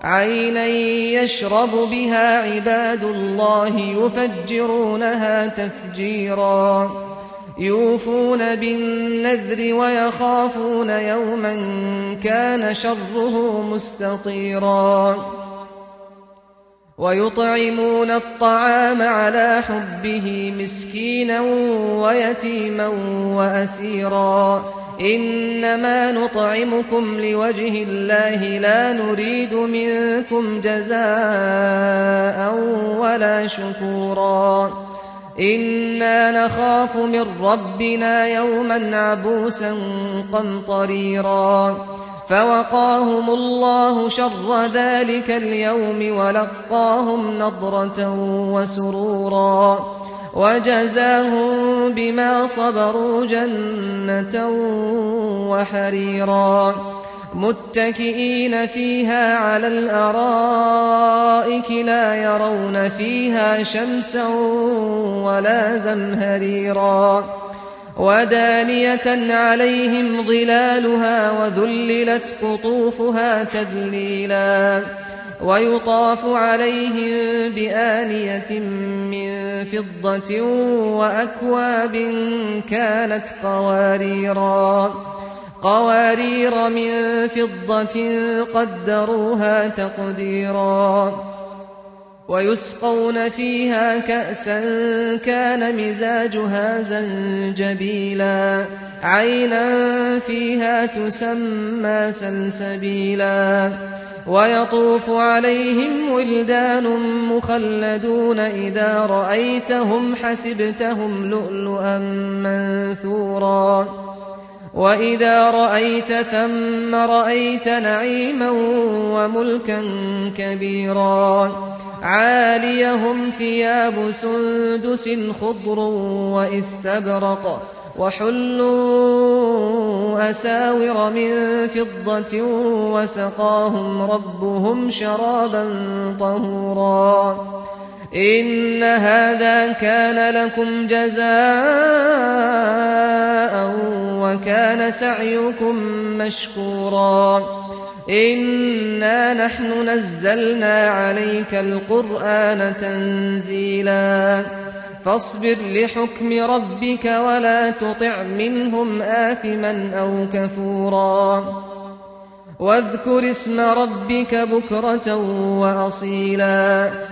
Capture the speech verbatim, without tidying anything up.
عينا يشرب بها عباد الله يفجرونها تفجيرا يوفون بالنذر ويخافون يوما كان شره مستطيرا ويطعمون الطعام على حبه مسكينا ويتيما وأسيرا إنما نطعمكم لوجه الله لا نريد منكم جزاء ولا شكورا إنا نخاف من ربنا يوما عبوسا قمطريرا فوقاهم الله شر ذلك اليوم ولقاهم نضرة وسرورا وجزاهم بما صبروا جنة وحريرا متكئين فيها على الأرائك لا يرون فيها شمسا ولا زمهريرا ودانية عليهم ظلالها وذللت قطوفها تذليلا ويطاف عليهم بآنية من فضة وأكواب كانت قواريرا قوارير من فضة قدروها تقديرا ويسقون فيها كأسا كان مزاجها زنجبيلا عينا فيها تسمى سلسبيلا ويطوف عليهم ولدان مخلدون إذا رأيتهم حسبتهم لؤلؤا منثورا وإذا رأيت ثم رأيت نعيما وملكا كبيرا عاليهم ثياب سندس خضر وإستبرق وحلوا أساور من فضة وسقاهم ربهم شرابا طهورا إن هذا كان لكم جزاء وكان سعيكم مشكورا إنا نحن نزلنا عليك القرآن تنزيلا فاصبر لحكم ربك ولا تطع منهم آثما أو كفورا واذكر اسم ربك بكرة وأصيلا